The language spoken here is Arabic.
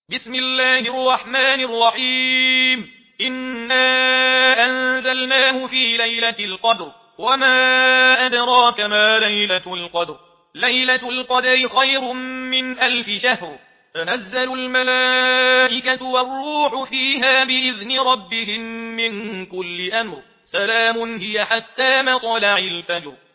بسم الله الرحمن الرحيم. إنا أنزلناه في ليلة القدر وما أدراك ما ليلة القدر. ليلة القدر خير من 1000 شهر. تنزل الملائكة والروح فيها بإذن ربهم من كل أمر. سلام هي حتى مطلع الفجر.